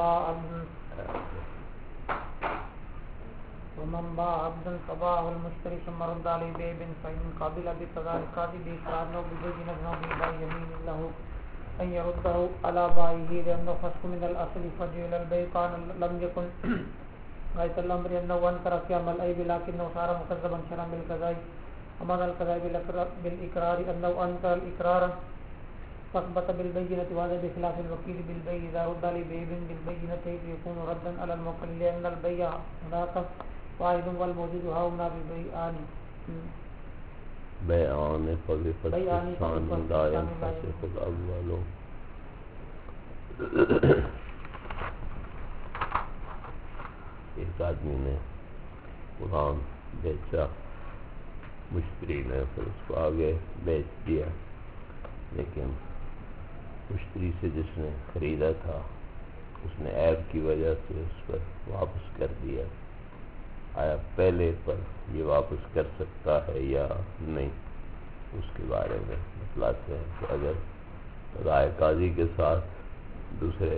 باع عبدا فباعه المشتري ثم رد عليه بعيب فإن قابل بقضاء القاضي بإقرار أو ببينة أو بإباء يمين له أن يرده على بائعه لأنه فسق من الأصل فجعل البيع كان لم يكن غاية الأمر أنه أنكر قيام العيب لكنه صار مكذبا شرعا بالقضاء ومعنى القضاء بالإقرار أنه أنكر الإقرار فاثبت بالبينة وهذا بخلاف الوكيل بالبيع إذا رد عليه بعيب بالبينة يكون ردا على الموكل لأن البيع هناك واحد والموجود هنا ببيعان بیعان فبفسق الثانی لا ينفسخ الأول. ایک آدمی نے قرآن بیچا، مشتری نے پھر اس کو آگے بیچ دیا، لیکن مشتری سے جس نے خریدا تھا اس نے عیب کی وجہ سے اس پر واپس کر دیا. آیا پہلے پر یہ واپس کر سکتا ہے یا نہیں؟ اس کے بارے میں بتلاتے ہیں کہ اگر رائے قاضی کے ساتھ دوسرے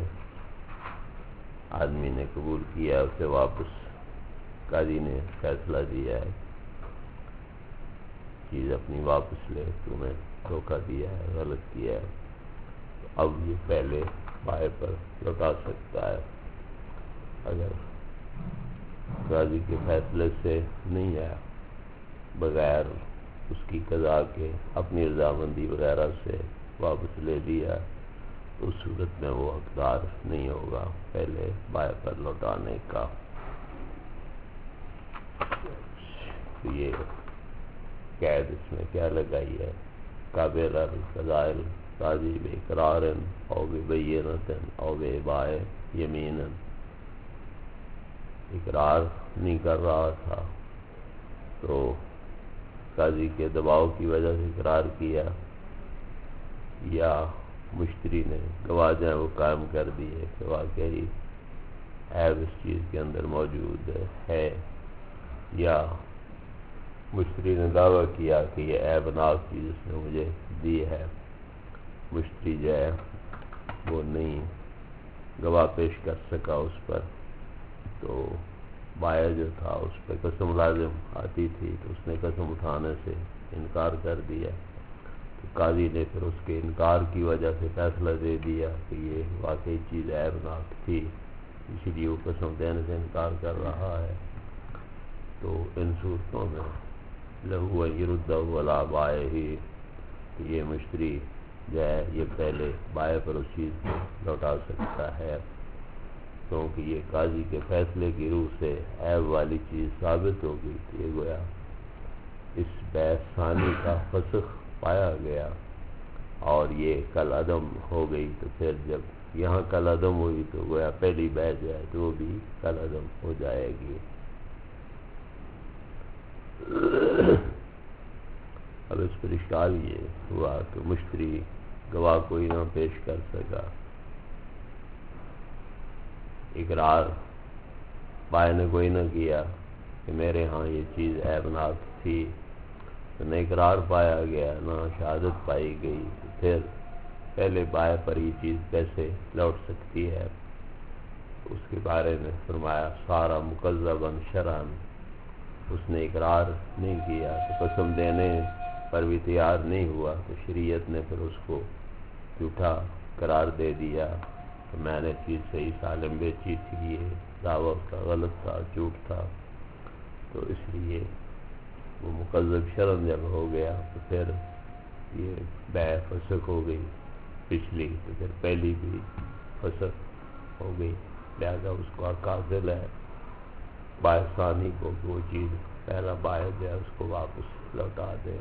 آدمی نے قبول کیا اسے واپس، قاضی نے فیصلہ دیا ہے چیز اپنی واپس لے، تو نے دھوکہ دیا ہے، غلط کیا ہے، تو اب یہ پہلے بائیں پر لوٹا سکتا ہے. اگر قاضی کے فیصلے سے نہیں آیا، بغیر اس کی قضا کے اپنی رضامندی وغیرہ سے واپس لے لیا، تو اس صورت میں وہ حقدار نہیں ہوگا پہلے بائیں پر لوٹانے کا. یہ قید اس میں کیا لگائی ہے؟ قابل القضاء القاضی بإقرار او ببینۃ او بإباء یمین. اقرار نہیں کر رہا تھا تو قاضی کے دباؤ کی وجہ سے اقرار کیا، یا مشتری نے گواہ جائیں وہ قائم کر دیے کہ واقعی عیب اس چیز کے اندر موجود ہے، یا مشتری نے دعویٰ کیا کہ یہ عیب ناک چیز اس نے مجھے دی ہے، مشتری جو ہے وہ نہیں گواہ پیش کر سکا اس پر، تو بائع جو تھا اس پہ قسم لازم آتی تھی تو اس نے قسم اٹھانے سے انکار کر دیا. تو قاضی نے پھر اس کے انکار کی وجہ سے فیصلہ دے دیا کہ یہ واقعی چیز عیب ناک تھی، اسی لیے وہ قسم دینے سے انکار کر رہا ہے. تو ان صورتوں میں لہو ان یردہ علی بائعہ، کہ یہ مشتری جو ہے یہ پہلے بائع پر اس چیز کو لوٹا سکتا ہے، کیونکہ یہ قاضی کے فیصلے کی روح سے عیب والی چیز ثابت ہو گئی کہ یہ گویا اس بیع ثانی کا فسخ پایا گیا اور یہ کل عدم ہو گئی. تو پھر جب یہاں کل عدم ہوئی تو گویا پہلی بیع جو ہے تو وہ بھی کل عدم ہو جائے گی. اب اس پر اشکال یہ ہوا کہ مشتری گواہ کوئی نہ پیش کر سکا، اقرار بائع نے کوئی نہ کیا کہ میرے ہاں یہ چیز عیب ناک تھی، تو نہ اقرار پایا گیا نہ شہادت پائی گئی، تو پھر پہلے بائع پر یہ چیز کیسے لوٹ سکتی ہے؟ اس کے بارے میں فرمایا سارا مکذبا شرعا، اس نے اقرار نہیں کیا تو قسم دینے پر بھی تیار نہیں ہوا، تو شریعت نے پھر اس کو جھوٹا قرار دے دیا کہ میں نے چیز صحیح سالم بیچی تھی، یہ دعویٰ اس کا غلط تھا، جھوٹ تھا. تو اس لیے وہ مکذب شرعاً جب ہو گیا تو پھر یہ بیع فسخ ہو گئی پچھلی، تو پھر پہلی بھی فسخ ہو گئی. لہذا اس کو حق حاصل ہے بائع ثانی کو کہ وہ چیز پہلا بائع جو ہے اس کو واپس لوٹا دے.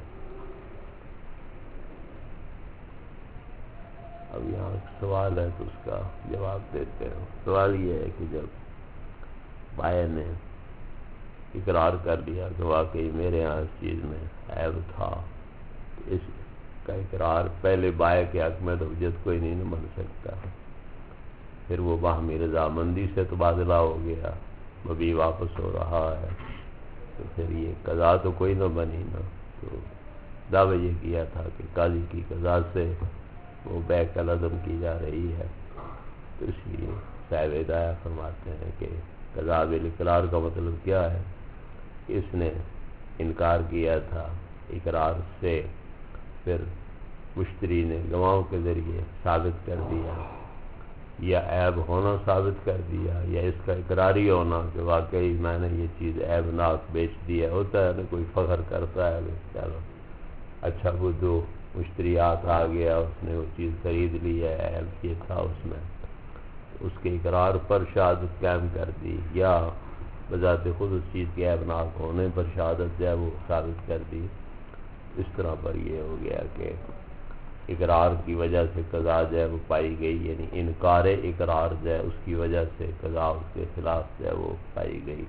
اب یہاں ایک سوال ہے تو اس کا جواب دیتے ہیں. سوال یہ ہے کہ جب بائع نے اقرار کر لیا کہ واقعی میرے یہاں اس چیز میں عیب تھا، تو اس کا اقرار پہلے بائع کے حق میں تو حجت کوئی نہیں بن سکتا، پھر وہ باہمی رضامندی سے تبادلہ ہو گیا، مبی واپس ہو رہا ہے، تو پھر یہ قضا تو کوئی نہ بنی نا. تو دعویٰ یہ کیا تھا کہ قاضی کی قضا سے وہ بیع کل عدم کی جا رہی ہے، تو اس لیے صاحب ہدایہ فرماتے ہیں کہ قضا بالاقرار کا مطلب کیا ہے؟ اس نے انکار کیا تھا اقرار سے، پھر مشتری نے گواہوں کے ذریعے ثابت کر دیا، یا عیب ہونا ثابت کر دیا، یا اس کا اقراری ہونا کہ واقعی میں نے یہ چیز عیب ناک بیچ دی ہے۔ ہوتا ہے نا کوئی فخر کرتا ہے کہ چلو اچھا وہ جو مشتریات آ گیا اس نے وہ چیز خرید لی ہے، عیب یہ تھا اس میں، اس کے اقرار پر شہادت قائم کر دی، یا بذات خود اس چیز کے عیب ناک ہونے پر شہادت جو ہے وہ ثابت کر دی۔ اس طرح پر یہ ہو گیا کہ اقرار کی وجہ سے قضا جو ہے وہ پائی گئی، یعنی انکار اقرار جو ہے اس کی وجہ سے قضا اس کے خلاف جو ہے وہ پائی گئی۔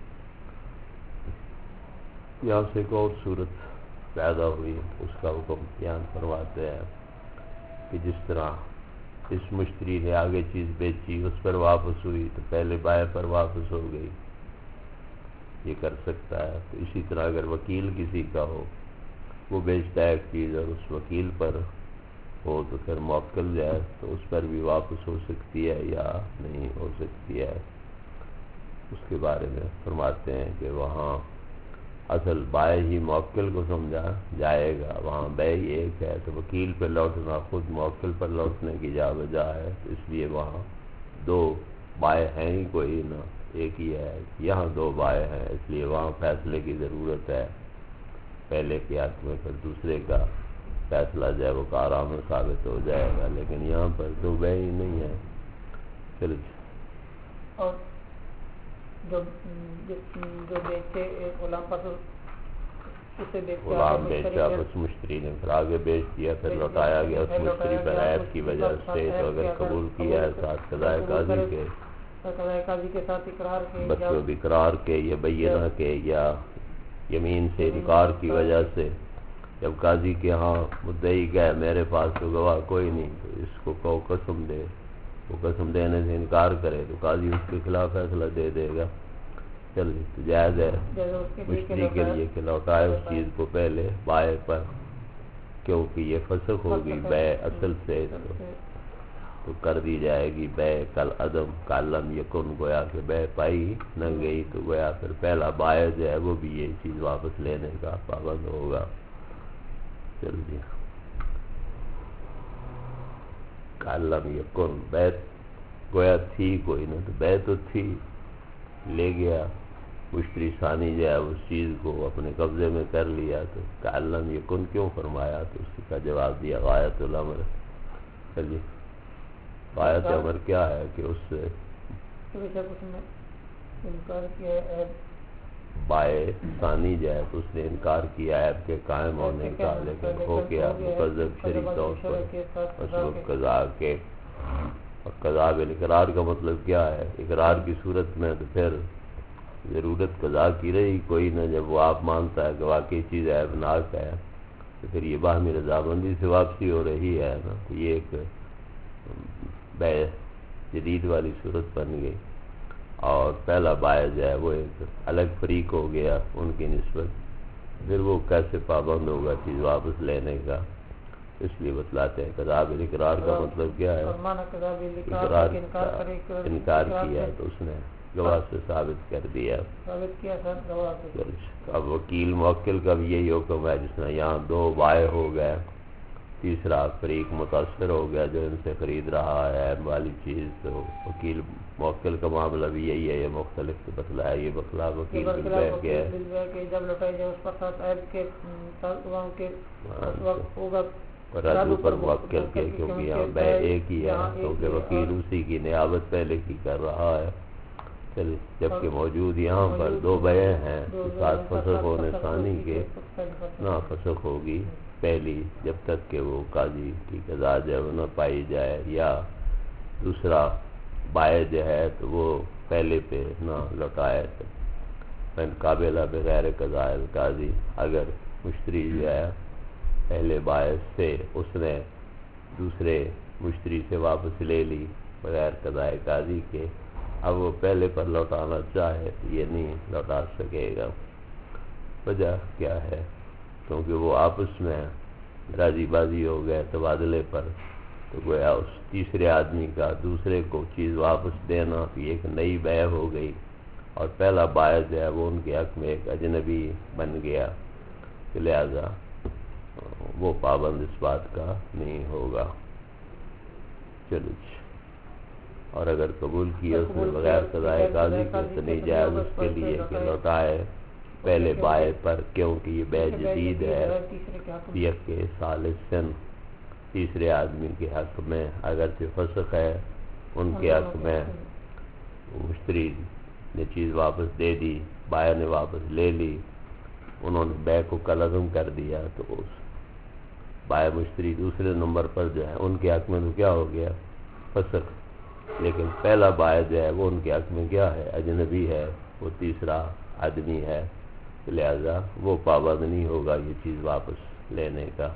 یہاں سے ایک اور صورت پیدا ہوئی، اس کا حکم بیان فرماتے ہیں کہ جس طرح اس مشتری نے آگے چیز بیچی، اس پر واپس ہوئی تو پہلے بائع پر واپس ہو گئی، یہ کر سکتا ہے۔ تو اسی طرح اگر وکیل کسی کا ہو، وہ بیچتا ہے ایک چیز اور اس وکیل پر ہو تو پھر موکل جائے تو اس پر بھی واپس ہو سکتی ہے یا نہیں ہو سکتی ہے۔ اس کے بارے میں فرماتے ہیں کہ وہاں اصل بائع ہی موکل کو سمجھا جائے گا، وہاں بے ہی ایک ہے تو وکیل پہ لوٹنا خود موکل پر لوٹنے کی جا بجا ہے، اس لیے وہاں دو بائع ہیں ہی کوئی نہ، ایک ہی ہے۔ یہاں دو بائع ہیں اس لیے وہاں فیصلے کی ضرورت ہے، پہلے کے حق میں پھر دوسرے کا فیصلہ جو ہے وہ کارآمد ثابت ہو جائے گا، لیکن یہاں پر دو بے ہی نہیں ہے۔ پھر اور جو بیچتے غلام پر اسے غلام بیچا، بس مشتری نے پھر آگے بیچ دیا، پھر لوٹایا گیا اس مشتری پر عیب کی وجہ سے، تو اگر قبول کیا ہے ساتھ قضائے قاضی کے ساتھ اقرار کے، بس وہ اقرار کے یا بینہ کے یا یمین سے انکار کی وجہ سے، جب قاضی کے ہاں مدعی گئے میرے پاس تو گواہ کوئی نہیں، تو اس کو کہو قسم دے، وہ قسم دینے سے انکار کرے تو قاضی اس کے خلاف فیصلہ دے دے گا۔ چل تو جائز ہے مشتری کے لیے کہ لوٹائے اس چیز کو پہلے بائع پر، کیونکہ یہ فسخ ہوگی بے اصل سے تو کر دی جائے گی بے کل عدم کالم یکن، گویا کہ بے پائی نہ گئی تو گویا پھر پہلا بائع جو ہے وہ بھی یہ چیز واپس لینے کا پابند ہوگا۔ چل دیا کالم یکن، بے گویا تھی کوئی نہ، تو بے تو تھی، لے گیا مشتری ثانی جو ہے اس چیز کو اپنے قبضے میں کر لیا، تو کالم یکن کیوں فرمایا؟ تو اس کا جواب دیا غایت الامر۔ چلیے غایت امر کیا ہے کہ اس سے بائع ثانی جو ہے تو اس نے انکار کیا عیب کے قائم ہونے کا، لیکن ہو گیا مکذب شرعی طور پر مسلوب قضا کے۔ اور قضا بالاقرار کا مطلب کیا ہے؟ اقرار کی صورت میں تو پھر ضرورت قضا کی رہی کوئی نہ، جب وہ آپ مانتا ہے کہ واقعی چیز عیب ناک ہے تو پھر یہ باہمی رضامندی سے واپسی ہو رہی ہے نا، تو یہ ایک بے جدید والی صورت بن گئی، اور پہلا بائع جو ہے وہ ایک الگ فریق ہو گیا ان کی نسبت، پھر وہ کیسے پابند ہوگا چیز واپس لینے کا؟ اس لیے بتلاتے ہیں قضا بالاقرار کا مطلب کیا ہے؟ اقرار انکار کیا تو اس نے گواہ سے ثابت کر دیا۔ اب وکیل موکل کا بھی یہی حکم ہے، جس طرح یہاں دو بائع ہو گئے، تیسرا فریق متاثر ہو گیا جو ان سے خرید رہا ہے عیب والی چیز، تو وکیل موکل کا معاملہ بھی یہی ہے، یہ مختلف سے بتلایا، یہ بخلاف وکیل بالبیع کے ہے، جب لوٹائی جائے اس پر ساتھ عیب کے ہوگا رادو پر موکل کے، کیونکہ یہاں بے ایک ہی ہے، کیونکہ وکیل اسی کی نیابت پہلے کی کر رہا ہے۔ جبکہ موجود یہاں پر دو بے ہیں تو ساتھ فسخ ہونے ثانی کے نہ فسخ ہوگی پہلی، جب تک کہ وہ قاضی کی قضا جو ہے وہ نہ پائی جائے، یا دوسرا بائع جو ہے تو وہ پہلے پہ نہ لوٹائے، من قابلہ بغیر قضاء القاضی، اگر مشتری جو ہے پہلے بائع سے اس نے دوسرے مشتری سے واپس لے لی بغیر قضاء قاضی کے، اب وہ پہلے پر لوٹانا چاہے تو یہ نہیں لوٹا سکے گا۔ وجہ کیا ہے؟ کیونکہ وہ آپس میں راضی بازی ہو گئے تبادلے پر، تو تو گویا اس تیسرے آدمی کا دوسرے کو چیز واپس دینا بھی ایک نئی بیع ہو گئی، اور پہلا بائع جو ہے وہ ان کے حق میں ایک اجنبی بن گیا، لہذا وہ پابند اس بات کا نہیں ہوگا۔ چلو جی، اور اگر قبول کیا اس نے بغیر قضائے قاضی کے تو نہیں جائز اس کے لیے کہ لوٹائے پہلے بائع پر، کیونکہ یہ بیع جدید ہے، یک ثالثن تیسرے آدمی کے حق میں، اگرچہ فسخ ہے ان کے حق میں، مشتری نے چیز واپس دے دی، بائع نے واپس لے لی، انہوں نے بیع کو کالعدم کر دیا، تو اس بائع مشتری دوسرے نمبر پر جو ہے ان کے حق میں تو کیا ہو گیا؟ فسخ۔ لیکن پہلا بائع جو ہے وہ ان کے حق میں کیا ہے؟ اجنبی ہے، وہ تیسرا آدمی ہے، لہذا وہ پابند نہیں ہوگا یہ چیز واپس لینے کا۔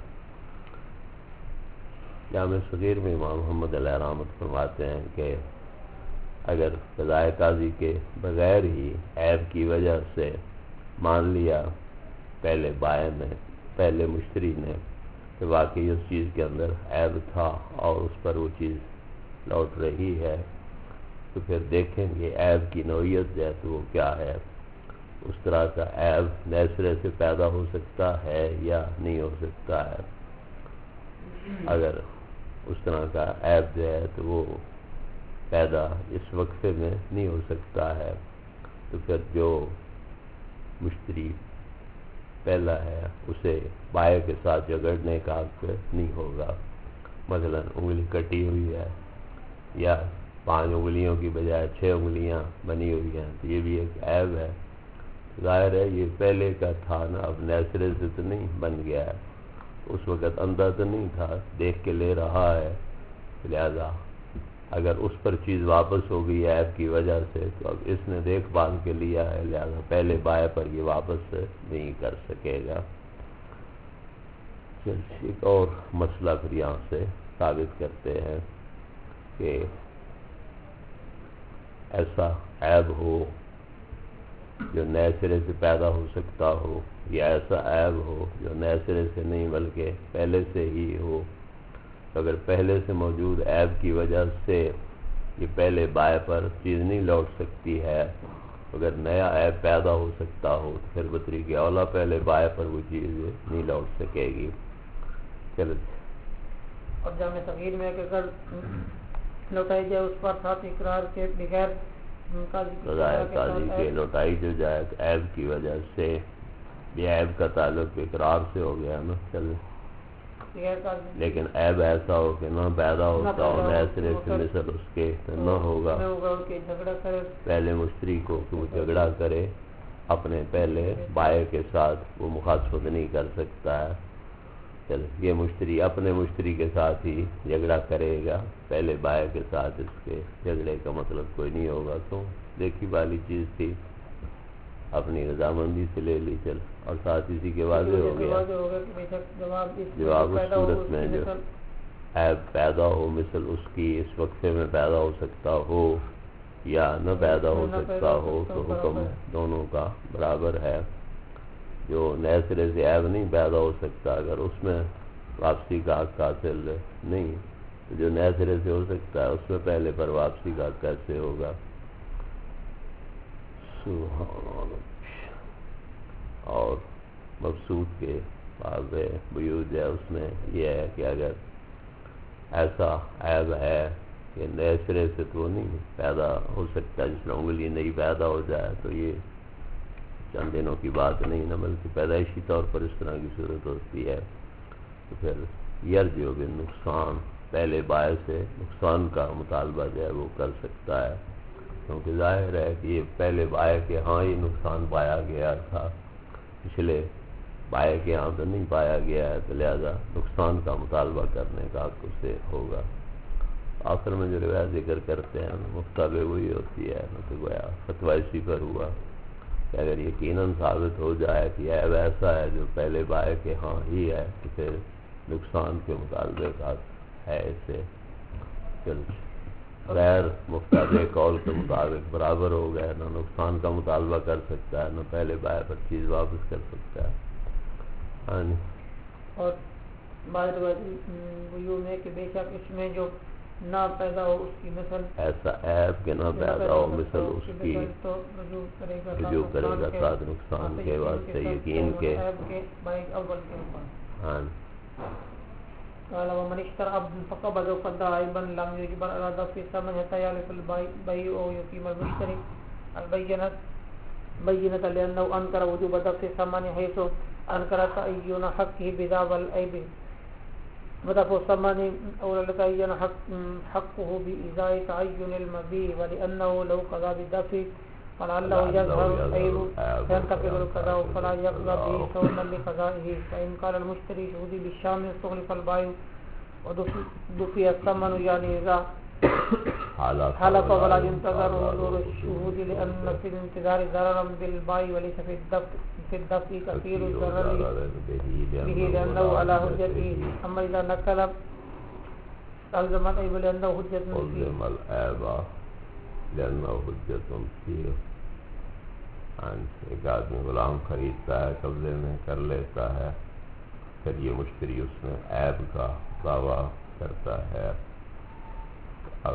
جامع صغیر میں امام محمد علیہ رحمت فرماتے ہیں کہ اگر قضائے قاضی کے بغیر ہی عیب کی وجہ سے مان لیا پہلے بائع نے، پہلے مشتری نے، کہ واقعی اس چیز کے اندر عیب تھا اور اس پر وہ چیز لوٹ رہی ہے، تو پھر دیکھیں گے عیب کی نوعیت جو ہے تو وہ کیا ہے، اس طرح کا عیب نئے سرے سے پیدا ہو سکتا ہے یا نہیں ہو سکتا ہے۔ اگر اس طرح کا عیب جو ہے تو وہ پیدا اس وقفے میں نہیں ہو سکتا ہے، تو پھر جو مشتری پہلا ہے اسے بائع کے ساتھ جھگڑنے کا حق نہیں ہوگا۔ مثلا انگلی کٹی ہوئی ہے یا 5 انگلیوں کی بجائے 6 انگلیاں بنی ہوئی ہیں، تو یہ بھی ایک عیب ہے، ظاہر ہے یہ پہلے کا تھا نا، اب نئے سرے سے تو نہیں بن گیا ہے، اس وقت اندھا تو نہیں تھا، دیکھ کے لے رہا ہے، لہذا اگر اس پر چیز واپس ہو گئی عیب کی وجہ سے تو اب اس نے دیکھ بھال کے لیا ہے، لہذا پہلے بائع پر یہ واپس نہیں کر سکے گا۔ ایک اور مسئلہ پھر یہاں سے ثابت کرتے ہیں کہ ایسا عیب ہو جو نئے سرے سے پیدا ہو سکتا ہو، یا ایسا عیب ہو جو نئے سرے سے نہیں بلکہ پہلے سے ہی ہو، اگر پہلے سے موجود عیب کی وجہ سے یہ پہلے بائع پر چیز نہیں لوٹ سکتی ہے، اگر نیا عیب پیدا ہو سکتا ہو تو پھر بطریق اولا پہلے بائع پر وہ چیز نہیں لوٹ سکے گی۔ چلو، اور جامع صغیر میں کہ اگر لوٹائی جائے اس پر ساتھ اقرار کے بغیر قضائے قاضی کے لوٹائی جو جائے عیب کی وجہ سے، یہ عیب کا تعلق اقرار سے ہو گیا نا، چل، لیکن عیب ایسا ہو کہ نہ پیدا ہوتا ہو نئے سرے سے، مثل اس کے نہ ہوگا پہلے مشتری کو کہ وہ جھگڑا کرے اپنے پہلے بائع کے ساتھ، وہ مخاطبت نہیں کر سکتا ہے، چل یہ مشتری اپنے مشتری کے ساتھ ہی جھگڑا کرے گا، پہلے بائع کے ساتھ اس کے جھگڑے کا مطلب کوئی نہیں ہوگا، تو دیکھی والی چیز تھی، اپنی رضامندی سے لے لی، چل، اور ساتھ اسی کے واضح ہو گیا جواب اس صورت میں جو عیب پیدا ہو مثل اس کی اس وقفے میں پیدا ہو سکتا ہو یا نہ پیدا ہو سکتا ہو، تو حکم دونوں کا برابر ہے۔ جو نئے سرے سے عیب نہیں پیدا ہو سکتا، اگر اس میں واپسی کا حق حاصل نہیں، تو جو نئے سرے سے ہو سکتا ہے اس میں پہلے پر واپسی کا حق کیسے ہوگا؟ اور مقصود کے باب بیوج ہے، اس میں یہ ہے کہ اگر ایسا عیب ہے کہ نئے سرے سے تو نہیں پیدا ہو سکتا، جس میں انگلی نہیں پیدا ہو جائے، تو یہ چند دنوں کی بات نہیں نہ، بلکہ پیدائشی طور پر اس طرح کی صورت ہوتی ہے، تو پھر یرجع بالنقصان، پہلے بائع سے نقصان کا مطالبہ جو ہے وہ کر سکتا ہے، کیونکہ ظاہر ہے کہ یہ پہلے بائع کے ہاں ہی نقصان پایا گیا تھا، پچھلے بائع کے ہاں تو نہیں پایا گیا ہے، تو لہذا نقصان کا مطالبہ کرنے کا حق اسے ہوگا۔ آخر میں جو روایت ذکر کرتے ہیں مختلف وہی ہوتی ہے، تو گویا فتویٰ اسی پر ہوا کہ اگر یقیناً ثابت ہو جائے کہ عیب ایسا ہے جو پہلے بائع کے ہاں ہی ہے، تو پھر نقصان کے مطالبے کا حق ہے اسے، غیر مختلف قول کے مطابق برابر ہو گئے، نہ نقصان کا مطالبہ کر سکتا ہے نہ پہلے بائع پر چیز واپس کر سکتا ہے۔ اور بعض ویوں میں کہ بے شک اس میں جو نہ پیدا ہو اس کی مثل ایسا عیب کہ نہ پیدا ہو مثل اس کی تو رجوع کرے گا ساتھ نقصان کے واسطے یقین کے اول کے اوپر. ہاں قال ومن اشترى عبدا فقبضه فدعا عيبا لم يجبر على دفع الثمن حتى يعرف البيع او يقيم المشتري البينة لأنه أنكر وجوب دفع الثمن حيث أنكر تعين حقه بذا والعيب ودفع الثمن أولى لتعين حقه بإزاء تعين المبيع ولأنه لو قضى بالدفع فلعله يظهر العيب فينتقل القضاء فلا يقضى به ثونا لقضائه. فإن قال المشتري شهودي بالشام استغلق البيع ودفع الثمن يعني إذا حلف ولا ينتظر حضور الشهود لأن في الانتظار ضررا بالبيع وليس في الدفع كثير الضرر به لأنه على حجته. أما إذا نقل ألزم العيب لأنه حجة فيه. ایک آدمی غلام خریدتا ہے، قبضے میں کر لیتا ہے، پھر یہ مشتری اس میں عیب کا دعویٰ کرتا ہے. اب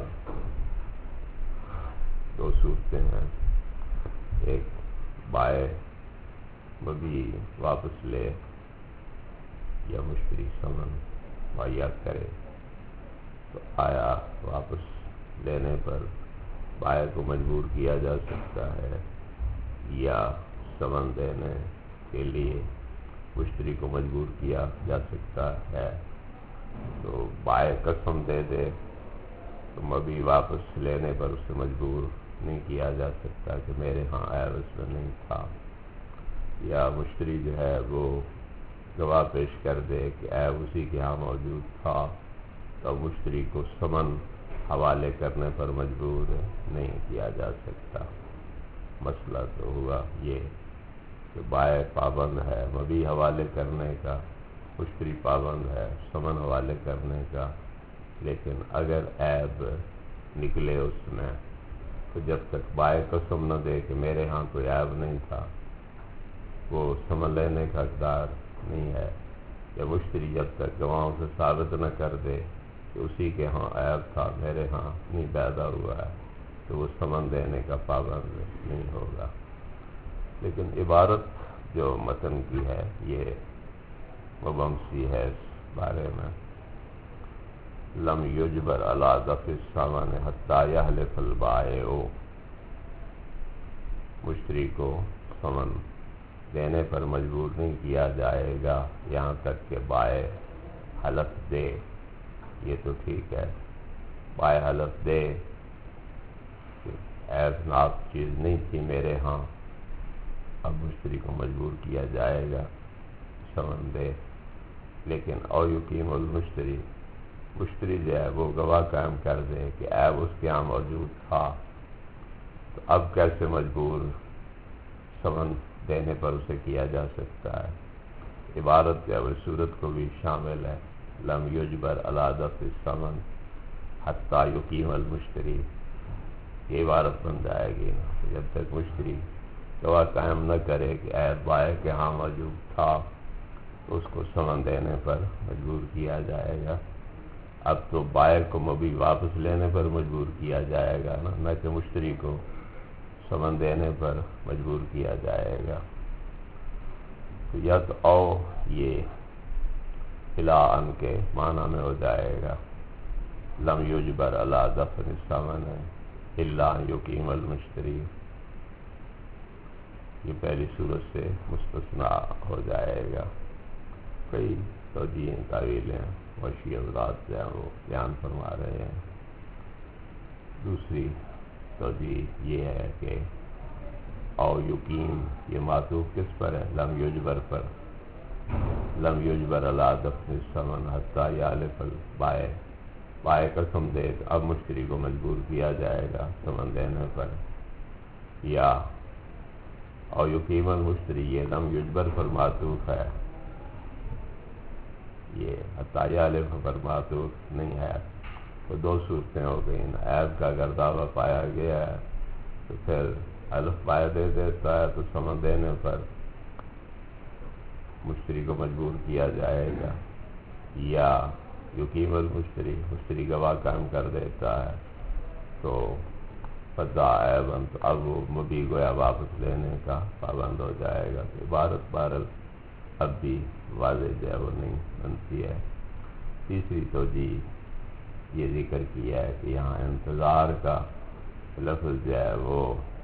دو صورتیں ہیں، ایک بائع مبیع واپس لے یا مشتری ثمن مہیا کرے. تو آیا واپس لینے پر بائع کو مجبور کیا جا سکتا ہے یا ثمن دینے کے لیے مشتری کو مجبور کیا جا سکتا ہے؟ تو بائع قسم دے دے تو مبیع واپس لینے پر اسے مجبور نہیں کیا جا سکتا کہ میرے ہاں عیب اس میں نہیں تھا. یا مشتری جو ہے وہ گواہ پیش کر دے کہ عیب اسی کے ہاں موجود تھا، تو مشتری کو ثمن حوالے کرنے پر مجبور نہیں کیا جا سکتا. مسئلہ تو ہوا یہ کہ بائع پابند ہے مبیع حوالے کرنے کا، مشتری پابند ہے ثمن حوالے کرنے کا. لیکن اگر عیب نکلے اس میں تو جب تک بائع قسم نہ دے کہ میرے ہاں کوئی عیب نہیں تھا، وہ ثمن لینے کا حقدار نہیں ہے. یا مشتری جب تک گواہوں سے ثابت نہ کر دے کہ اسی کے ہاں عیب تھا، میرے ہاں نہیں پیدا ہوا ہے، تو وہ ثمن دینے کا پابند نہیں ہوگا. لیکن عبارت جو متن کی ہے یہ مبہم ہے اس بارے میں. لم یجبر علی دفع الثمن حتی یحلف البائع، مشتری کو ثمن دینے پر مجبور نہیں کیا جائے گا یہاں تک کہ بائع حلف دے. یہ تو ٹھیک ہے، بائع حلف دے کہ عیب ناک چیز نہیں تھی میرے ہاں، اب مشتری کو مجبور کیا جائے گا ثمن دے. لیکن او یقیم المشتری، مشتری جو ہے وہ گواہ قائم کر دے کہ عیب اس کے ہاں موجود تھا، تو اب کیسے مجبور ثمن دینے پر اسے کیا جا سکتا ہے؟ عبارت جو ہے صورت کو بھی شامل ہے. لم یجبر علی دفع الثمن حتی یقیم المشتری، یہ عبارت بن جائے گی جب تک مشتری گواہ قائم نہ کرے کہ عیب بائع کے ہاں موجود تھا تو اس کو ثمن دینے پر مجبور کیا جائے گا. اب تو بائع کو مبیع واپس لینے پر مجبور کیا جائے گا نہ کہ مشتری کو ثمن دینے پر مجبور کیا جائے گا. تو یا تو او یہ الا ان کے معنی میں ہو جائے گا. لم یجبر علی دفع الثمن الا ان یقیم المشتری، یہ پہلی صورت سے مستثنیٰ ہو جائے گا. کئی توجیہیں تعویلیں وشی حضرات جو ہیں وہ بیان فرما رہے ہیں. دوسری توجیہ یہ ہے کہ او یقیم یہ معطوف کس پر ہے؟ لم یجبر پر. لم یجبر علی دفع الثمن حتی یحلف البائع، بائع قسم دے اب مشتری کو مجبور کیا جائے گا ثمن دینے پر. یا او یقیم المشتری یہ لم یجبر پر معطوف ہے، یہ حتی یحلف پر معطوف نہیں ہے. تو دو صورتیں ہو گئیں. عیب کا اگر دعویٰ پایا گیا ہے تو پھر حلف بائع دے دیتا ہے تو ثمن دینے پر مشتری کو مجبور کیا جائے گا. یا یقیم المشتری، مشتری گواہ قائم کر دیتا ہے تو فضا ایبند، اب وہ مبی گویا واپس لینے کا پابند ہو جائے گا. کہ عبارت بہرحال اب بھی واضح جو ہے وہ نہیں بنتی ہے. تیسری توجیہ یہ ذکر کیا ہے کہ یہاں انتظار کا لفظ جو ہے وہ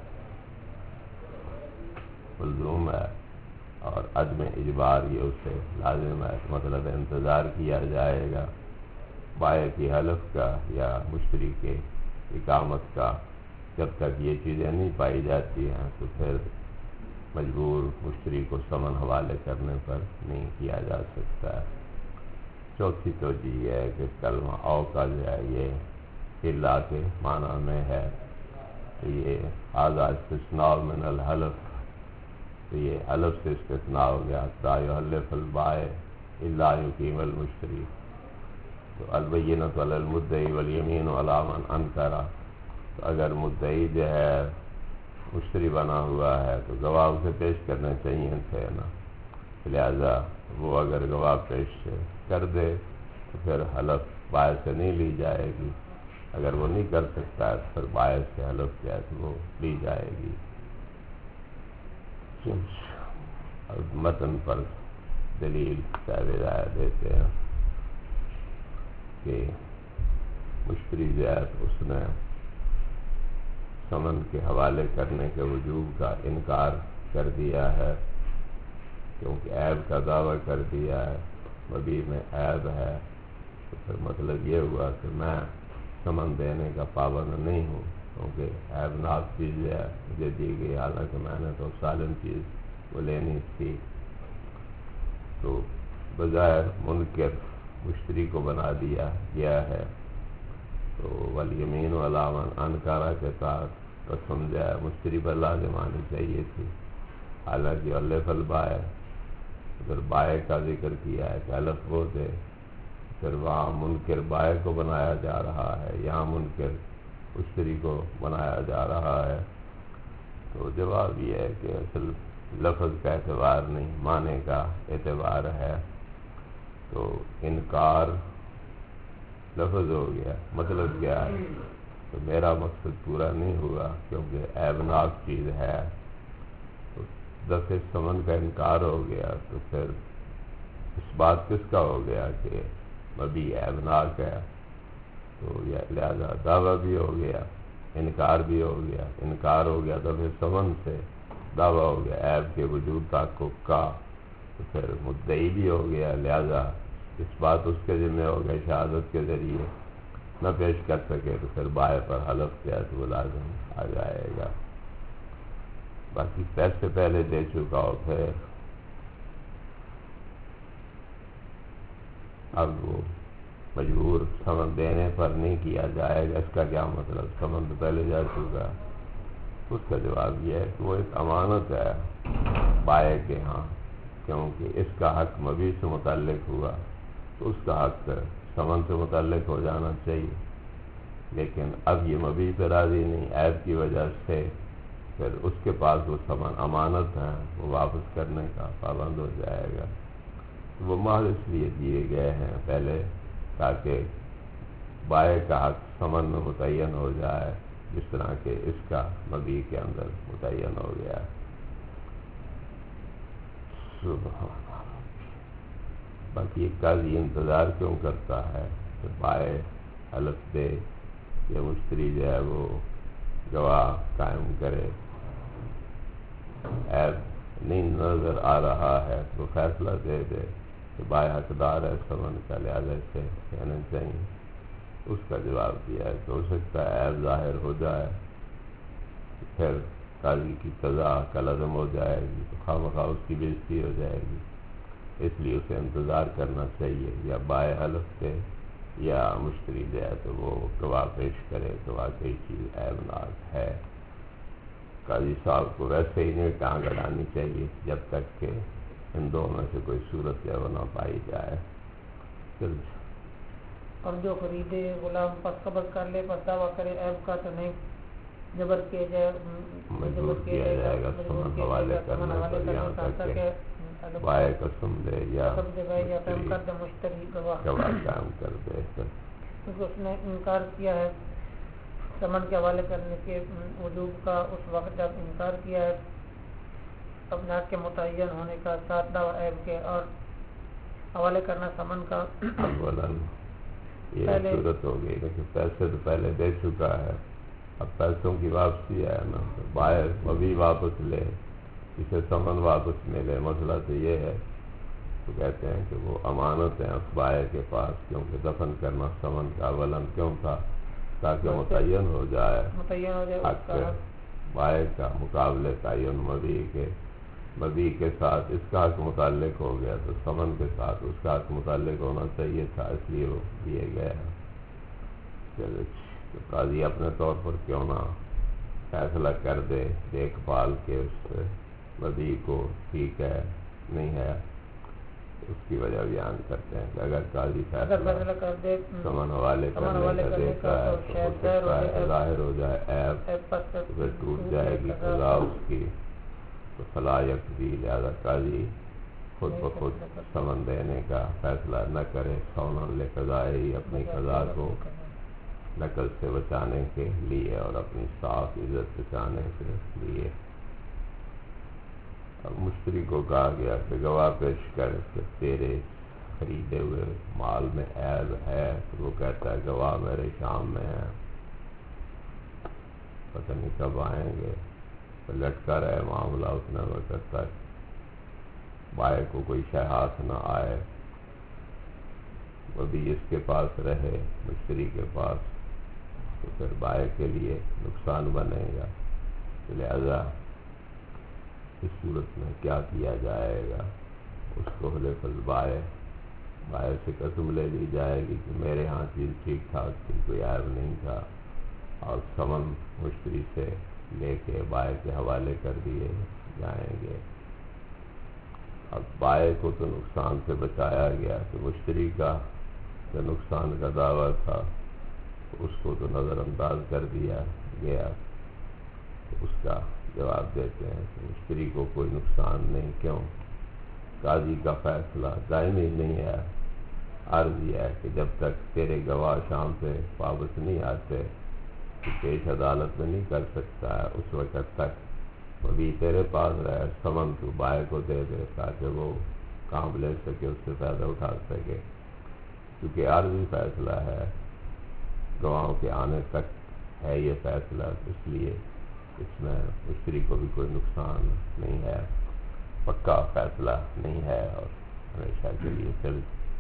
ملزوم ہے اور عدم اجبار یہ اس سے لازم ہے. مطلب انتظار کیا جائے گا بائع کی حلف کا یا مشتری کے اقامت کا. جب تک یہ چیزیں نہیں پائی جاتی ہیں تو پھر مجبور مشتری کو ثمن حوالے کرنے پر نہیں کیا جا سکتا ہے. چوتھی توجیہ یہ ہے کہ کلمہ او کا جو ہے یہ الا کے معنی میں ہے. تو یہ آزاد استثناء من الحلف، تو یہ حلف سے استثناء ہو گیا. لا یحلف البائع الا یقیم المشتری. تو البینۃ علی المدعی والیمین علی من انکر، تو اگر مدعی جو ہے مشتری بنا ہوا ہے تو گواہ اسے پیش کرنے چاہیے تھے نا. لہذا وہ اگر گواہ پیش کر دے تو پھر حلف بائع سے نہیں لی جائے گی. اگر وہ نہیں کر سکتا ہے تو پھر بائع سے حلف جو ہے تو وہ لی جائے گی. متن پر دلیل رائے دیتے ہیں کہ مشتری جو ہے اس نے ثمن کے حوالے کرنے کے وجوب کا انکار کر دیا ہے کیونکہ عیب کا دعویٰ کر دیا ہے. مبیع میں عیب ہے تو پھر مطلب یہ ہوا کہ میں ثمن دینے کا پابند نہیں ہوں کیونکہ عیب ناک چیز جو ہے مجھے دی گئی، حالانکہ میں نے تو سالم چیز وہ لینی تھی. تو بظاہر منکر مشتری کو بنا دیا گیا ہے. تو والیمین علی من انکر کے ساتھ قسم جو ہے مشتری پر لازم آنی چاہیے تھی. حالانکہ حلف البائع، اگر بائع کا ذکر کیا ہے کہ حلف وہ دے، پھر وہاں منکر بائع کو بنایا جا رہا ہے، یہاں منکر مشتری کو بنایا جا رہا ہے. تو جواب یہ ہے کہ اصل لفظ کا اعتبار نہیں، معنی کا اعتبار ہے. تو انکار لفظ ہو گیا، مطلب کیا ہے؟ تو میرا مقصد پورا نہیں ہوا کیونکہ عیبناک چیز ہے. تو دفع ثمن کا انکار ہو گیا تو پھر اس بات کس کا ہو گیا کہ مبیع عیبناک ہے. تو لہذا دعویٰ بھی ہو گیا، انکار بھی ہو گیا. انکار ہو گیا دفع ثمن سے، دعویٰ ہو گیا عیب کے وجود تحقق کا، تو پھر مدعی بھی ہو گیا. لہذا اس بات اس کے ذمہ ہو گیا شہادت کے ذریعے نہ پیش کر سکے تو پھر بائع پر حلف کیا تو وہ لازم آ جائے گا. باقی پیسے پہلے دے چکا ہو پھر اب وہ مجبور ثمن دینے پر نہیں کیا جائے گا. اس کا کیا مطلب؟ ثمن تو پہلے جا چکا. اس کا جواب یہ ہے کہ وہ ایک امانت ہے بائع کے ہاں، کیونکہ اس کا حق مبیع سے متعلق ہوا تو اس کا حق ثمن سے متعلق ہو جانا چاہیے. لیکن اب یہ مبیع پہ راضی نہیں، عیب کی وجہ سے پھر اس کے پاس وہ ثمن امانت ہے، وہ واپس کرنے کا پابند ہو جائے گا. وہ محض اس لیے دیے گئے ہیں پہلے تاکہ بائع کا حق ثمن میں متعین ہو جائے جس طرح کہ اس کا مبیع کے اندر متعین ہو گیا. باقی ایک قاضی انتظار کیوں کرتا ہے کہ بائع حلف دے یا مشتری جو ہے وہ گواہ قائم کرے؟ عیب نہیں نظر آ رہا ہے تو فیصلہ دے دے کہ بائع حقدار ہے ثمن کا، لہٰذا سے کہنا چاہیے. اس کا جواب دیا ہے کہ ہو سکتا ہے عیب ظاہر ہو جائے پھر قاضی کی قضا کا لازم ہو جائے گی تو خواہ اس کی بے عزتی ہو جائے گی. اس لیے اسے انتظار کرنا چاہیے، یا بائع حلف دے یا مشتری جو ہے تو وہ گواہ پیش کرے کہ واقعی چیز عیبناک ہے. قاضی صاحب کو ویسے ہی نہیں ٹانگ اڑانی چاہیے جب تک کہ ان دو میں سے کوئی صورت جو نہ پائی جائے. اور جو خریدے غلام پس قبض کر لے پس دعویٰ کرے عیب کا تو نہیں جبر کیا جائے، مجبور کیا جائے گا ثمن حوالے کرنے پر یہاں تک کہ بائع قسم دے یا قائم کر دے مشتری گواہ قائم کر دے، کیونکہ اس نے انکار کیا ہے ثمن کے حوالے کرنے کے وجوب کا اس وقت جب انکار کیا ہے اپنے حق کے متعین ہونے کا، ساتھ دعوی عیب کے اور حوالے کرنا ثمن کا اولاً یہ صورت ہو گئی کہ پیسے تو پہلے دے چکا ہے، اب پیسوں کی واپسی ہے نا، بائر ابھی واپس لے، اسے ثمن واپس ملے، مسئلہ تو یہ ہے، تو کہتے ہیں کہ وہ امانت ہیں اس بائر کے پاس، کیونکہ دفن کرنا ثمن کا اولاً کیوں تھا؟ تاکہ متعین ہو جائے حق بائر کا مقابلے تعین مبیع کے ساتھ اس کا حق متعلق ہو گیا تو ثمن کے ساتھ اس کا حق متعلق ہونا چاہیے تھا، اس لیے وہ دیے گئے ہیں۔ تو قاضی اپنے طور پر کیوں نہ فیصلہ کر دے دیکھ بھال کے اس مبیع کو ٹھیک ہے نہیں ہے، اس کی وجہ بیان کرتے ہیں کہ اگر قاضی فیصلہ کر دے ثمن حوالے کرنے کا دیتا ہے تو ہو سکتا ہے ظاہر ہو جائے عیب، پھر ٹوٹ جائے گی سزا اس کی، تو فلا یقضی، لہذا قاضی خود بخود ثمن دینے کا فیصلہ نہ کرے، صونا لقضائہ، اپنی قضا کو نقل سے بچانے کے لیے اور اپنی صاف عزت بچانے کے لیے۔ اب مشتری کو کہا گیا کہ گواہ پیش کر کہ تیرے خریدے ہوئے مال میں عیب ہے، تو وہ کہتا ہے گواہ میرے شام میں ہے، پتہ نہیں کب آئیں گے، تو لٹکا رہے معاملہ اتنے وقت تک بائع کو کوئی شے ہاتھ نہ آئے، وہ بھی اس کے پاس رہے مشتری کے پاس، تو پھر بائع کے لیے نقصان بنے گا۔ لہذا اس صورت میں کیا کیا جائے گا؟ اس کو حلف البائع، بائع سے قسم لے لی جائے گی کہ میرے ہاں چیز ٹھیک ٹھاک تھی، کوئی عیب نہیں تھا، اور ثمن مشتری سے لے کے بائع کے حوالے کر دیے جائیں گے۔ اب بائع کو تو نقصان سے بچایا گیا، کہ مشتری کا جو نقصان کا دعویٰ تھا اس کو تو نظر انداز کر دیا گیا، تو اس کا جواب دیتے ہیں کہ مشتری کو کوئی نقصان نہیں، کیوں؟ قاضی کا فیصلہ دائمی نہیں ہے، عارضی ہے کہ جب تک تیرے گواہ شام سے واپس نہیں آتے تو پیش عدالت میں نہیں کر سکتا ہے، اس وقت تک وہ بھی تیرے پاس رہے، ثمن تو بائع کو دے دے تاکہ وہ کام لے سکے، اس سے فائدہ اٹھا سکے، کیونکہ عارضی فیصلہ ہے، گواہوں کے آنے تک ہے یہ فیصلہ، اس لیے اس میں مشتری کو بھی کوئی نقصان نہیں ہے، پکا فیصلہ نہیں ہے اور ہمیشہ کے لیے چل۔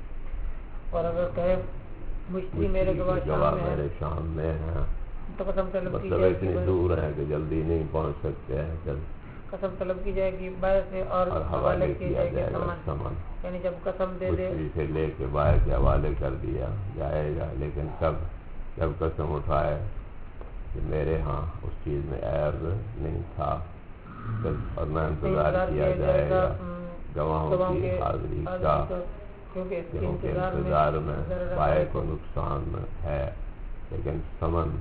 اور اگر کہے مشتری میرے گواہ میرے شام میں ہیں، تو قسم طلب کی مطلب جائے اتنی دور ہیں کہ جلدی نہیں پہنچ سکتے ہیں، قسم طلب کی جائے گی بائع سے اور حوالے کیا جائے گا ثمن، یعنی جب قسم دے دے مشتری سے لے کے بائع کے حوالے کر دیا جائے گا، لیکن کب؟ جب قسم اٹھائے کہ میرے ہاں اس چیز میں عیب نہیں تھا، اور نہ انتظار کیا جائے گا گواہوں کی حاضری کا، کیونکہ انتظار میں بائع کو نقصان ہے، لیکن ثمن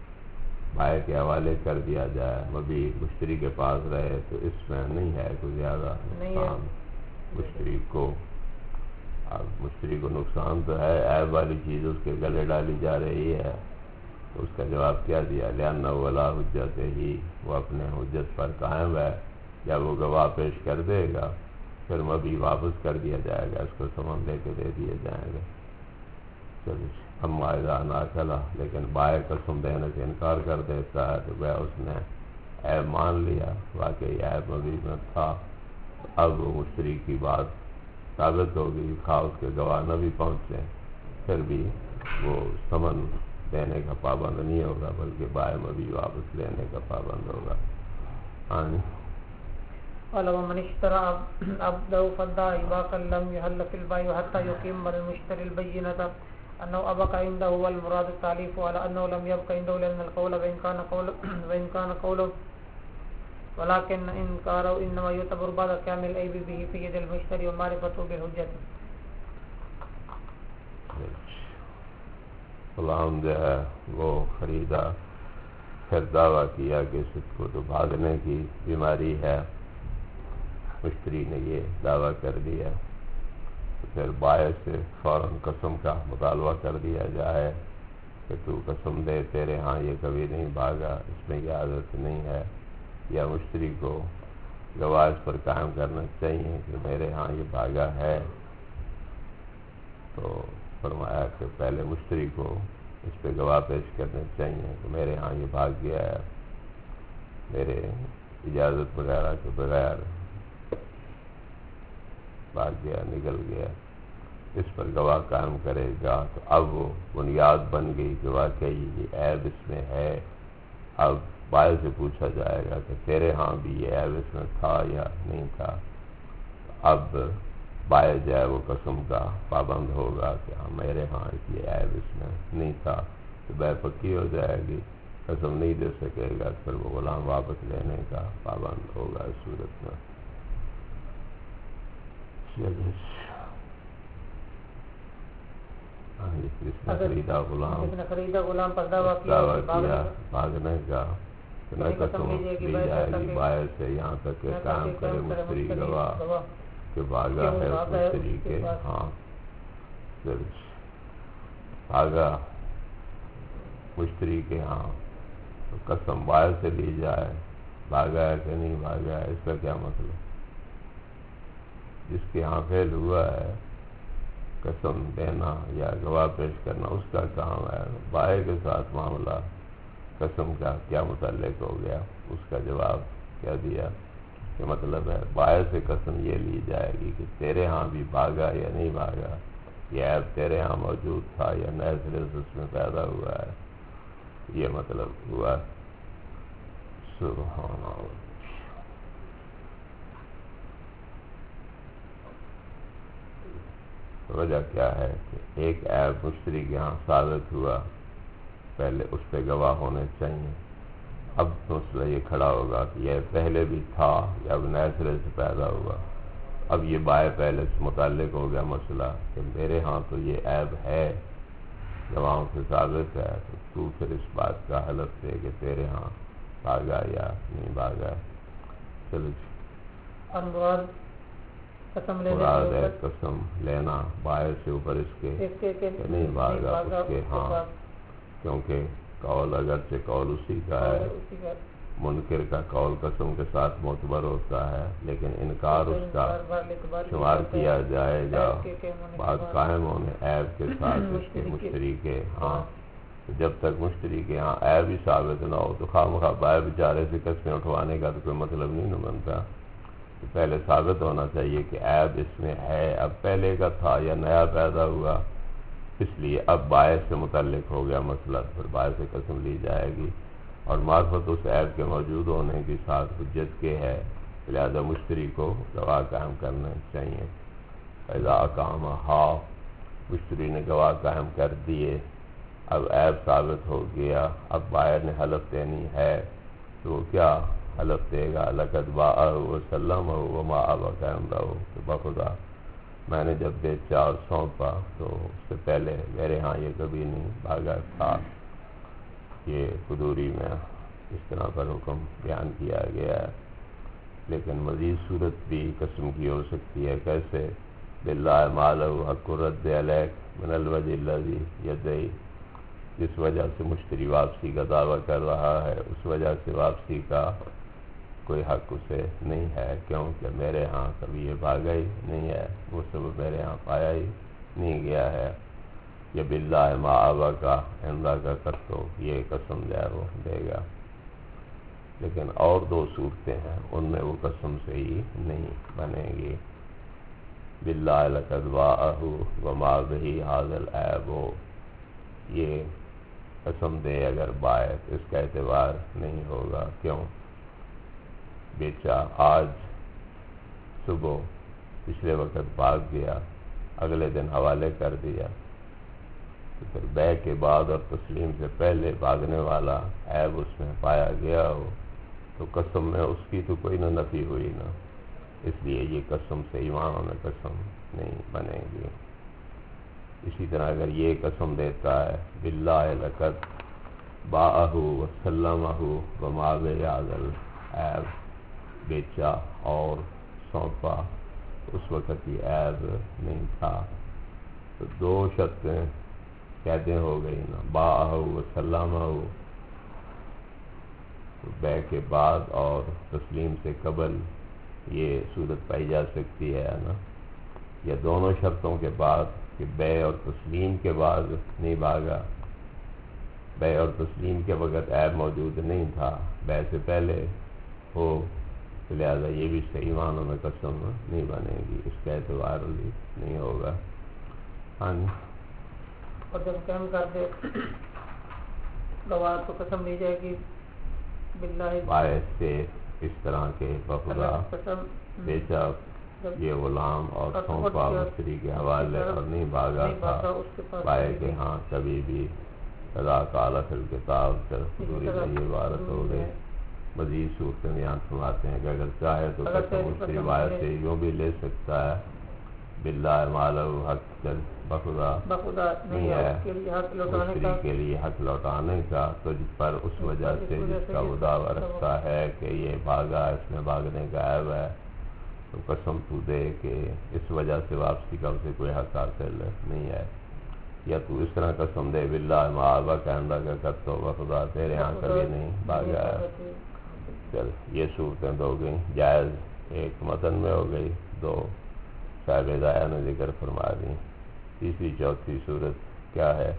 بائع کے حوالے کر دیا جائے، مبیع مشتری کے پاس رہے، تو اس میں نہیں ہے کوئی زیادہ نقصان مشتری کو۔ اب مشتری کو نقصان تو ہے، عیب والی چیز اس کے گلے ڈالی جا رہی ہے، تو اس کا جواب کیا دیا؟ لِأَنَّهُ وَلَا حُجَّتِ ہی، وہ اپنے حجت پر قائم ہے، جب وہ گواہ پیش کر دے گا پھر مبیع واپس کر دیا جائے گا، اس کو ثمن لے کے دے دیے جائیں گے۔ چلیے اما اذا ناکلا، لیکن بائع قسم دینے سے انکار کر دیتا ہے تو گویا اس نے عیب مان لیا، واقعی عیب مبیع میں تھا، تو اب وہ مشتری کی بات ثابت ہوگی، خواہ اس کے گواہ نہ بھی پہنچے پھر بھی وہ ثمن دینے کا پابند نہیں ہوگا، بلکہ بائع مبیع واپس لینے کا پابند ہوگا۔ وَمَنِ اشْتَرَىٰ عَبْدَهُ فَادَّعَىٰ إِبَاقًا لَمْ يُحِلَّ فِي الْبَيْعِ حَتَّىٰ يُقِيمَّ لِلْمُشْتَرِي الْبَيِّنَةَ أَنَّهُ أَبْقَىٰ عِندَهُ وَالْمُرَادُ التَّعْلِيفُ عَلَىٰ أَنَّهُ لَمْ يَبْقَ عِندَهُ لِأَنَّ الْقَوْلَ وَإِنْ كَانَ قَوْلُهُ وَلَٰكِنَّ إِنْكَارَهُ إِنَّمَا يُعْتَبَرُ بَعْدَ قِيَامِ الْعَيْبِ بِهِ فِي يَدِ الْمُشْتَرِي وَمَعْرِفَتُهُ بِالْحُجَّةِ۔ غلام جو ہے وہ خریدا، پھر دعویٰ کیا کہ اس کو تو بھاگنے کی بیماری ہے، مشتری نے یہ دعویٰ کر دیا تو پھر بائع سے فوراً قسم کا مطالبہ کر دیا جائے کہ تو قسم دے تیرے ہاں یہ کبھی نہیں بھاگا، اس میں یہ عادت نہیں ہے، یا مشتری کو گواہ اس پر قائم کرنا چاہیے کہ میرے ہاں یہ بھاگا ہے۔ تو فرمایا کہ پہلے مشتری کو اس پہ گواہ پیش کرنے چاہیے کہ میرے ہاں یہ بھاگ گیا ہے، میرے اجازت وغیرہ کے بغیر بھاگ گیا، نکل گیا، اس پر گواہ قائم کرے گا تو اب وہ بنیاد بن گئی کہ واقعی یہ عیب اس میں ہے۔ اب بائع سے پوچھا جائے گا کہ تیرے ہاں بھی یہ عیب اس میں تھا یا نہیں تھا۔ اب بائع جو ہے وہ قسم کا پابند ہوگا کہ ہاں میرے ہاں یہ عیب اس میں نہیں تھا، تو بیع پکی ہو جائے گی۔ قسم نہیں دے سکے گا پھر وہ غلام واپس لینے کا پابند ہوگا اس صورت میں۔ جس نے خریدا غلام پر دعویٰ کیا بھاگنے کا تو نہ قسم لی جائے گی بائع سے یہاں تک کہ قائم کرے مشتری گواہ کہ بھاگا ہے اس مشتری کے ہاں۔ پھر بھاگا مشتری کے ہاں تو قسم بائع سے لی جائے، بھاگا ہے کہ نہیں بھاگا ہے، اس کا کیا مطلب؟ جس کے ہاں فعل ہوا ہے قسم دینا یا گواہ پیش کرنا اس کا کام ہے، بائع کے ساتھ معاملہ قسم کا کیا متعلق ہو گیا؟ اس کا جواب کیا دیا کہ مطلب ہے بائع سے قسم یہ لی جائے گی کہ تیرے ہاں بھی بھاگا یا نہیں بھاگا، یہ عیب تیرے ہاں موجود تھا یا نئے سرے سے اس میں پیدا ہوا ہے، یہ مطلب ہوا۔ سبحان اللہ۔ وجہ کیا ہے کہ ایک عیب مشتری کے ہاں ثابت ہوا، پہلے اس پہ گواہ ہونے چاہیے۔ اب مسئلہ یہ کھڑا ہوگا کہ یہ پہلے بھی تھا یا اب نئے سرے سے پیدا ہوا۔ اب یہ بائع پہلے سے متعلق ہو گیا مسئلہ کہ میرے ہاں تو یہ عیب ہے، گواہوں سے ثابت ہے، تو پھر اس بات کا حلف دے کہ تیرے ہاں بھاگا یا نہیں بھاگا۔ چلو مراد ہے قسم لینا بائع سے اوپر اس کے کہ نہیں بھاگا اس کے ہاں، کیونکہ قول اگرچہ قول اسی کا ہے، منکر کا قول قسم کے ساتھ معتبر ہوتا ہے لیکن انکار اس کا شمار کیا جائے گا بات قائم ہونے عیب کے ساتھ اس کے مشتری کے ہاں۔ جب تک مشتری کے ہاں عیب ہی ثابت نہ ہو تو خواہ مخواہ بائع بیچارے سے قسمیں اٹھوانے کا تو کوئی مطلب نہیں نہ بنتا۔ پہلے ثابت ہونا چاہیے کہ عیب اس میں ہے، اب پہلے کا تھا یا نیا پیدا ہوا، اس لیے اب بائع سے متعلق ہو گیا مسئلہ، پھر بائع سے قسم لی جائے گی اور معرفت اس عیب کے موجود ہونے کے ساتھ حجت کے ہے، لہذا مشتری کو گواہ قائم کرنا چاہیے۔ اذا اقام ہا، مشتری نے گواہ قائم کر دیے، اب عیب ثابت ہو گیا، اب بائع نے حلف دینی ہے تو وہ کیا حلف دے گا؟ لقد باعہ وسلمہ وما ابق عندہ، کہ بخدا میں نے جب بیچا اور سونپا تو اس سے پہلے میرے ہاں یہ کبھی نہیں بھاگا تھا۔ یہ قدوری میں اس طرح پر حکم بیان کیا گیا ہے، لیکن مزید صورت بھی قسم کی ہو سکتی ہے۔ کیسے؟ باللہ ما لہ حق الرد علیک من الوجہ الذی یدعی، جس وجہ سے مشتری واپسی کا دعویٰ کر رہا ہے اس وجہ سے واپسی کا کوئی حق اسے نہیں ہے، کیونکہ میرے ہاں کبھی یہ بھاگا ہی نہیں ہے، وہ سبب میرے ہاں پایا ہی نہیں گیا ہے۔ یہ باللہ ما ابق عندہ کا کرتو یہ قسم جو ہے وہ دے گا، لیکن اور دو صورتیں ہیں ان میں وہ قسم سے ہی نہیں بنے گی۔ باللہ لقد باعہ وما بہ ھذا العیب، یہ قسم دے اگر بائع تو اس کا اعتبار نہیں ہوگا۔ کیوں؟ بیچا آج صبح، پچھلے وقت بھاگ گیا، اگلے دن حوالے کر دیا، تو پھر بیع کے بعد اور تسلیم سے پہلے بھاگنے والا عیب اس میں پایا گیا ہو تو قسم میں اس کی تو کوئی نہ نفی ہوئی نا، اس لیے یہ قسم سے ایمانوں میں قسم نہیں بنے گی۔ اسی طرح اگر یہ قسم دیتا ہے باللہ لقد باعہ وسلمہ وما بہ ھذا العیب، بیچا اور سونپا اس وقت یہ عیب نہیں تھا. تو دو شرطیں قیدیں ہو گئی نا، باءہ و سلامہ، بے کے بعد اور تسلیم سے قبل یہ صورت پائی جا سکتی ہے نا، یا دونوں شرطوں کے بعد کہ بے اور تسلیم کے بعد نہیں بھاگا، بے اور تسلیم کے وقت عیب موجود نہیں تھا، بے سے پہلے ہو، لہذا یہ بھی صحیح معنوں میں قسم نہیں بنے گی، اس کا اعتبار نہیں ہوگا. ہاں جی. اور جب قائم کر دے گواہ تو قسم لی جائے گی باللہ باعث سے اس طرح کے بخدا بیچا یہ غلام اور سونپا مشتری کے حوالے اور نہیں بھاگا تھا، پائے کہ ہاں کبھی بھی خدا تعالیٰ فی الکتاب پوری یہ عبارت ہو گئی. مزید صورتیں بیان فرماتے ہیں کہ اگر چاہے تو قسم اس کی روایت سے یوں بھی لے سکتا ہے باللہ مالہ حق بخدا نہیں ہے مشتری کے لیے حق لوٹانے کا تجھ پر اس وجہ سے جس کا وہ دعویٰ رکھتا ہے کہ یہ بھاگا، اس میں بھاگنے کا عیب ہے، تو قسم تو دے کہ اس وجہ سے واپسی کا اسے کوئی حق حاصل نہیں ہے. یا تو اس طرح قسم دے باللہ معاذہ کہندہ کا کرتا بخدا تیرے یہاں کبھی نہیں بھاگا ہے. چل یہ صورتیں دو گئیں، جائز ایک متن میں ہو گئی، دو صاحب ہدایہ نے ذکر فرما دی. تیسری چوتھی صورت کیا ہے؟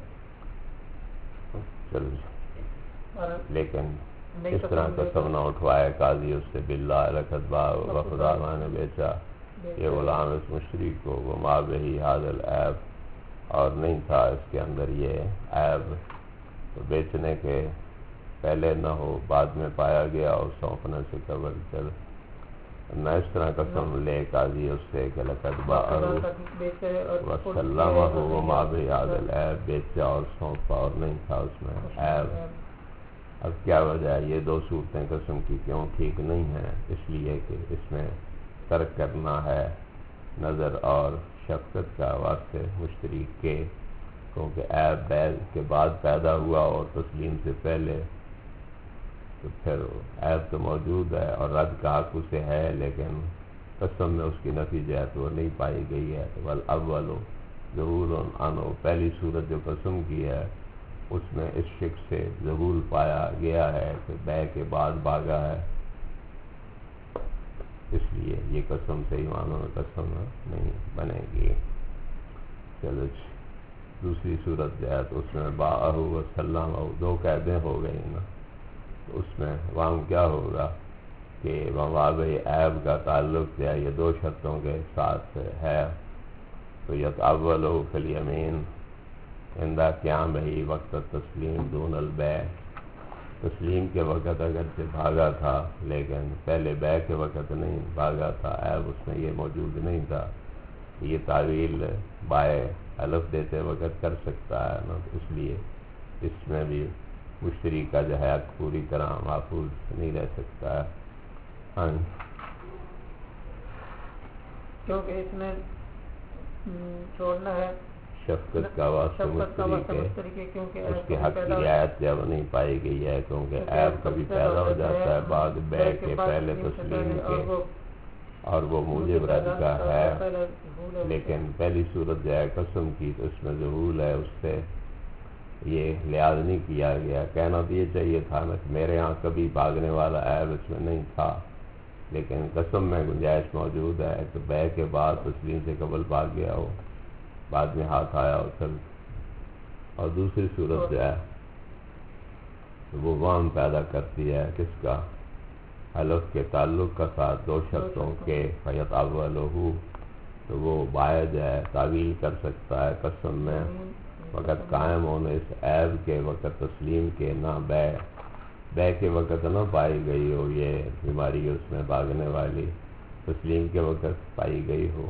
چل لیکن اس طرح قسم نہ اٹھوائے قاضی اس سے باللہ لقد بخدا میں نے بیچا یہ غلام اس مشتری کو وہ ما بہی حاضل عیب، اور نہیں تھا اس کے اندر یہ عیب، تو بیچنے کے پہلے نہ ہو بعد میں پایا گیا اور سونپنے سے قبل. چل نہ اس طرح قسم لے قاضی اس سے کہ لقد باءہ وسلمہ وما بہی حاضل عیب، بیچا اور سونپا اور نہیں تھا اس میں عیب. اب کیا وجہ ہے یہ دو صورتیں قسم کی کیوں ٹھیک نہیں ہیں؟ اس لیے کہ اس میں ترک کرنا ہے نظر اور شفقت کا واسطے مشتری کے، کیونکہ عیب بیع کے بعد پیدا ہوا اور تسلیم سے پہلے، تو پھر عیب تو موجود ہے اور رد کا حق اسے ہے، لیکن قسم میں اس کی نفی جو ہے تو وہ نہیں پائی گئی ہے. والاول ظہور عنہ، پہلی صورت جو قسم کی ہے اس میں اس شک سے ظہور پایا گیا ہے کہ بیع کے بعد بھاگا ہے، اس لیے یہ قسم صحیح معنوں میں قسم نہیں بنے گی. چلو دوسری صورت جو ہے تو اس میں باءہ وسلمہ دو قیدیں ہو گئی نا، تو اس میں وہاں کیا ہوگا کہ مباب عیب کا تعلق جو ہے یہ دو شرطوں کے ساتھ ہے. تو یتعول فی الیمین عند قیام ہی وقت تسلیم دون البیع، تسلیم کے وقت اگرچہ بھاگا تھا لیکن پہلے بیع کے وقت نہیں بھاگا تھا، عیب اس میں یہ موجود نہیں تھا. یہ تعویل بائع حلف دیتے وقت کر سکتا ہے نا، اس لیے اس میں بھی مشتری کا جو ہے حق پوری طرح محفوظ نہیں رہ سکتا ہے. ہاں کیونکہ اس میں چھوڑنا ہے شفقت کا واسطہ مشتری کے، اس کے حق کی رعایت جب نہیں پائی گئی ہے، کیونکہ عیب کبھی پیدا ہو جاتا ہے بعد بیع کے پہلے تسلیم کے، اور وہ موجب رد کا ہے. لیکن پہلی صورت جو ہے قسم کی تو اس میں ظہور ہے، اس سے یہ لحاظ نہیں کیا گیا. کہنا تو یہ چاہیے تھا نا کہ میرے ہاں کبھی بھاگنے والا عیب اس میں نہیں تھا، لیکن قسم میں گنجائش موجود ہے کہ بیع کے بعد تسلیم سے قبل بھاگ گیا ہو، بعد میں ہاتھ آیا ہو پھر. اور دوسری صورت جو ہے وہ وہم پیدا کرتی ہے کس کا؟ حلف کے تعلق کا ساتھ دو شرطوں کے. فیتعولہ، تو وہ بائع جو ہے تعویل کر سکتا ہے قسم میں وقت قائم ہونے اس عیب کے وقت تسلیم کے، نہ بیع کے وقت نہ پائی گئی ہو یہ بیماری اس میں بھاگنے والی، تسلیم کے وقت پائی گئی ہو.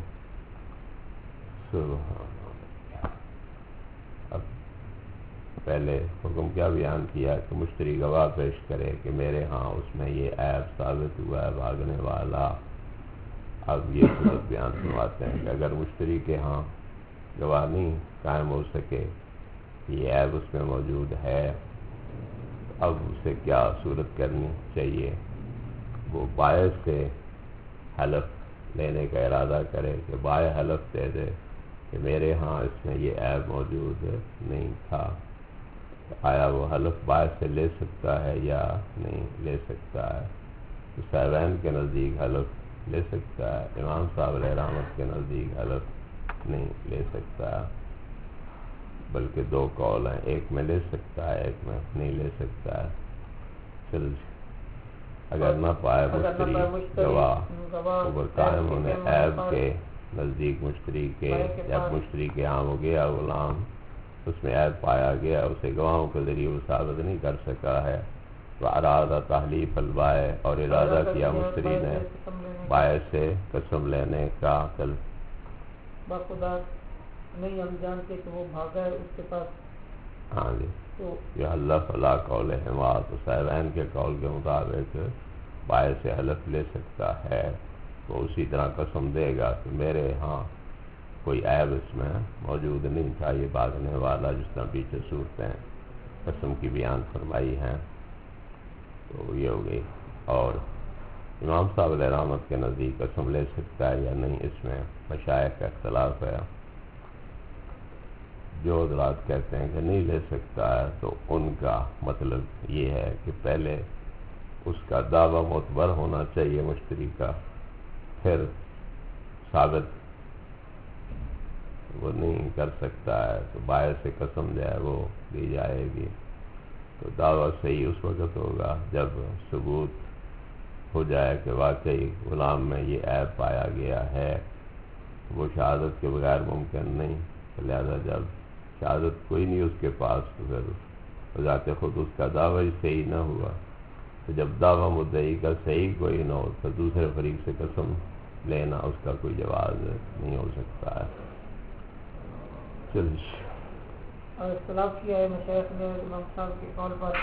اب پہلے حکم کیا بیان کیا کہ مشتری گواہ پیش کرے کہ میرے ہاں اس میں یہ عیب ثابت ہوا ہے بھاگنے والا. اب یہ صورت بیان سنواتے ہیں کہ اگر مشتری کے ہاں گواہ نہیں قائم ہو سکے یہ عیب اس میں موجود ہے، اب اسے کیا صورت کرنی چاہیے؟ وہ بائع سے حلف لینے کا ارادہ کرے کہ بائے حلف دے دے کہ میرے ہاں اس میں یہ عیب موجود نہیں تھا، آیا وہ حلف بائے سے لے سکتا ہے یا نہیں لے سکتا ہے؟ تو صاحبین کے نزدیک حلف لے سکتا ہے، امام صاحب علیہ رحمت کے نزدیک حلف نہیں لے سکتا ہے، بلکہ دو قول ہیں، ایک میں لے سکتا ہے، ایک میں نہیں لے سکتا ہے۔ چل اگر نہ پائے مشتری گواہ اوپر قائم ہونے عیب کے نزدیک مشتری کے، جب مشتری کے ہاں ہو گیا غلام، اس میں عیب پایا گیا، اسے گواہوں کے ذریعے وہ ثابت نہیں کر سکا ہے، تو ارادہ تحلیف البائع، اور ارادہ کیا مشتری نے بائع سے قسم لینے کا۔ چل باخدا نہیں ہم جانتے کہ وہ بھاگا ہے اس کے پاس، ہاں جی، یہ حلف علی قول حما، تو صاحبین کے قول کے مطابق بائع سے حلف لے سکتا ہے، تو اسی طرح قسم دے گا کہ میرے ہاں کوئی عیب اس میں موجود نہیں تھا، یہ بھاگنے والا جس طرح پیچھے صورتیں قسم کی بیان فرمائی ہیں، تو یہ ہو گئی۔ اور امام صاحب علیہ رحمت کے نزدیک قسم لے سکتا ہے یا نہیں، اس میں مشائخ کا اختلاف ہے۔ جو حضرات کہتے ہیں کہ نہیں لے سکتا ہے، تو ان کا مطلب یہ ہے کہ پہلے اس کا دعویٰ معتبر ہونا چاہیے مشتری کا، پھر ثابت وہ نہیں کر سکتا ہے تو بائع سے قسم جو ہے وہ دی جائے گی۔ تو دعویٰ صحیح اس وقت ہوگا جب ثبوت ہو جائے کہ واقعی غلام میں یہ عیب پایا گیا ہے، وہ شہادت کے بغیر ممکن نہیں، لہذا جب شہادت کوئی نہیں اس کے پاس تو پھر بذات خود اس کا دعویٰ ہی صحیح نہ ہوا، تو جب دعویٰ مدعی کا صحیح کوئی نہ ہو تو دوسرے فریق سے قسم لینا اس کا کوئی جواز نہیں ہو سکتا ہے۔ چلیے اور اختلاف کیا ہے مشائخ نے امام صاحب کے قول پر،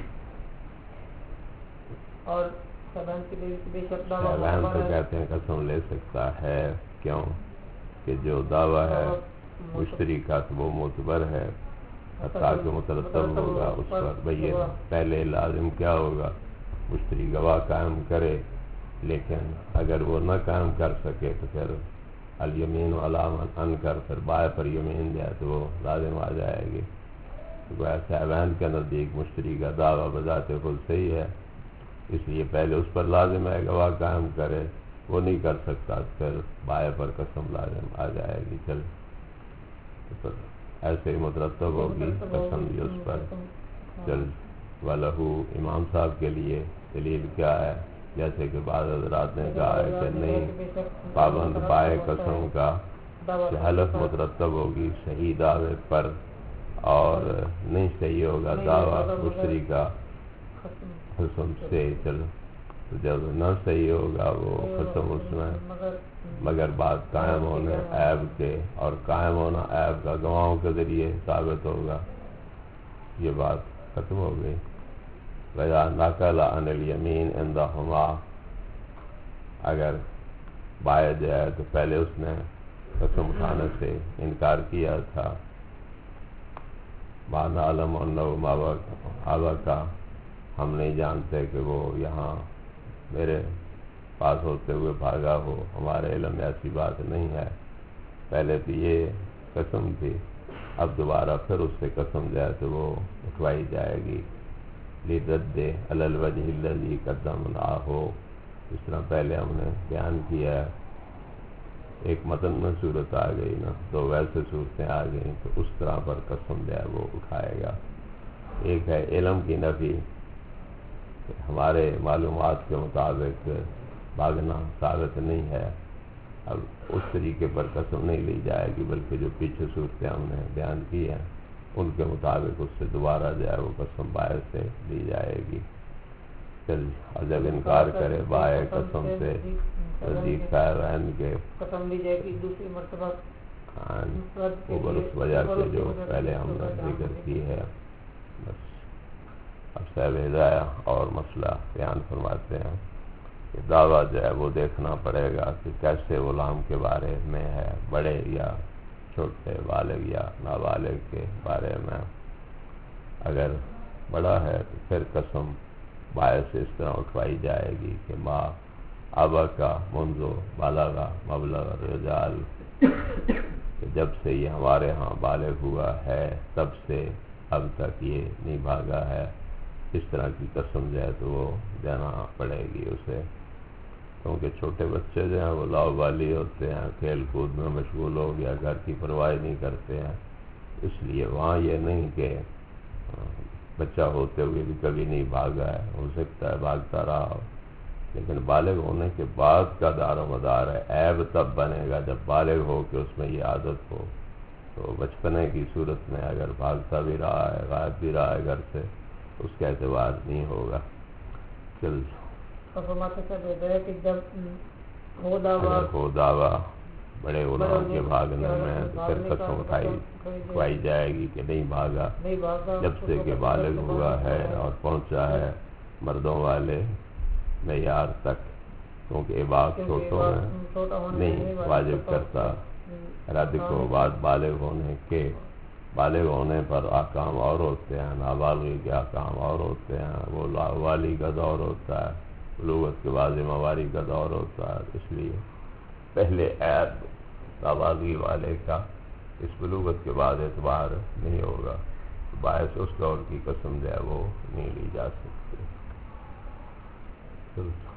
اور صاحبان کے لیے بے شک دعویٰ صاحبان تو کہتے ہیں قسم لے سکتا ہے، کیوں کہ جو دعویٰ ہے مشتری کا تو وہ معتبر ہے، حتیٰ کہ مترتب ہوگا اس پر بھئی پہلے لازم کیا ہوگا، مشتری گواہ قائم کرے، لیکن اگر وہ نہ قائم کر سکے تو پھر الیمین علی من انکر، پھر بائع پر یمین جائے تو وہ لازم آ جائے گی۔ تو صاحبان کے نزدیک مشتری کا دعویٰ بذات خود صحیح ہے، اس لیے پہلے اس پر لازم ہے گواہ قائم کرے، وہ نہیں کر سکتا پھر بائع پر قسم لازم آ جائے گی۔ چل ایسے ہی مترتب ہوگی قسم بھی اس پر۔ چل وَلَهُ، امام صاحب کے لیے دلیل کیا ہے؟ جیسے کہ بعض حضرات نے کہا ہے کہ نہیں، پابند بائع قسم کا کہ حلف مترتب ہوگی صحیح دعوے پر، اور نہیں صحیح ہوگا دعویٰ مشتری کا قسم سے۔ چل تو جب نہ صحیح ہوگا وہ قسم اس میں، مگر بات قائم ہونے عیب کے، اور قائم ہونا عیب کا گواہوں کے ذریعے ثابت ہوگا، یہ بات ختم ہو گئی۔ وَإِذَا نَقَلَ عَنِ الْيَمِينِ عِنْدَهُمَا، اگر بائع جو ہے تو پہلے اس نے قسم اٹھانے سے انکار کیا تھا، مَا نَعْلَمُ أَنَّهُ مَا ہم نہیں جانتے کہ وہ یہاں میرے پاس ہوتے ہوئے بھاگا ہو، ہمارے علم میں ایسی بات نہیں ہے، پہلے تو یہ قسم تھی، اب دوبارہ پھر اس سے قسم جائے تو وہ اٹھوائی جائے گی، لِرَدِّ عَلَى الْوَجْهِ الَّذِي قَدَّمْنَاهُ، اس طرح پہلے ہم نے بیان کیا ہے، ایک متن میں صورت آ گئی نا، دو ویسے صورتیں آ گئیں، تو اس طرح پر قسم جو ہے وہ اٹھائے گا۔ ایک ہے علم کی نفی، ہمارے معلومات کے مطابق بھاگنا ثابت نہیں ہے، اب اس طریقے پر قسم نہیں لی جائے گی، بلکہ جو پیچھے صورتیں ہم نے بیان کی ہیں ان کے مطابق اس سے دوبارہ جو ہے وہ قسم بائع سے لی جائے گی۔ چل اور جب انکار کرے بائع قسم سے نزدیک صاحبین کے، قسم لی جائے گی دوسری مرتبہ اوپر اس وجہ سے جو پہلے ہم نے ذکر کی ہے۔ بس اب صاحب ہدایہ اور مسئلہ بیان فرماتے ہیں کہ دعویٰ جو ہے وہ دیکھنا پڑے گا کہ کیسے غلام کے بارے میں ہے، بڑے یا چھوٹے، بالغ یا نابالغ کے بارے میں۔ اگر بڑا ہے تو پھر قسم بائع سے اس طرح اٹھوائی جائے گی کہ ماں آبا کا منزو بالغ مبلغ الرجال، جب سے یہ ہمارے ہاں بالغ ہوا ہے تب سے اب تک یہ نہیں بھاگا ہے، اس طرح کی قسم جو ہے تو وہ دینا پڑے گی اسے، کیونکہ چھوٹے بچے جو ہیں وہ لاؤبالی ہوتے ہیں، کھیل کود میں مشغول ہو گیا، گھر کی پرواہ نہیں کرتے ہیں، اس لیے وہاں یہ نہیں کہ بچہ ہوتے ہوئے بھی کبھی نہیں بھاگا ہے، ہو سکتا ہے بھاگتا رہا ہو، لیکن بالغ ہونے کے بعد کا دار و مدار ہے۔ عیب تب بنے گا جب بالغ ہو کہ اس میں یہ عادت ہو، تو بچپنے کی صورت میں اگر بھاگتا بھی رہا ہے، غائب بھی رہا ہے گھر سے، اس کا اعتبار نہیں ہوگا۔ چل فرماتے تھے کہ جب اگر ہو دعویٰ بڑے گناہوں کے بھاگنے میں تو پھر قسم کھوائی جائے گی کہ نہیں بھاگا، جب سے کہ بالغ ہوا ہے اور پہنچا ہے مردوں والے معیار تک، کیونکہ اباق چھوٹوں میں نہیں واجب کرتا۔ رد کو بعد بالغ ہونے کے، بالغ ہونے پر احکام اور ہوتے ہیں، نابالغی کے احکام اور ہوتے ہیں، وہ لاوالی کا دور ہوتا ہے، بلوغت کے بعد ذمہ داری کا دور ہوتا ہے، اس لیے پہلے عیب نابالغی والے کا اس بلوغت کے بعد اعتبار نہیں ہوگا، باعث اس دور کی قسم جو ہے وہ نہیں لی جا سکتی۔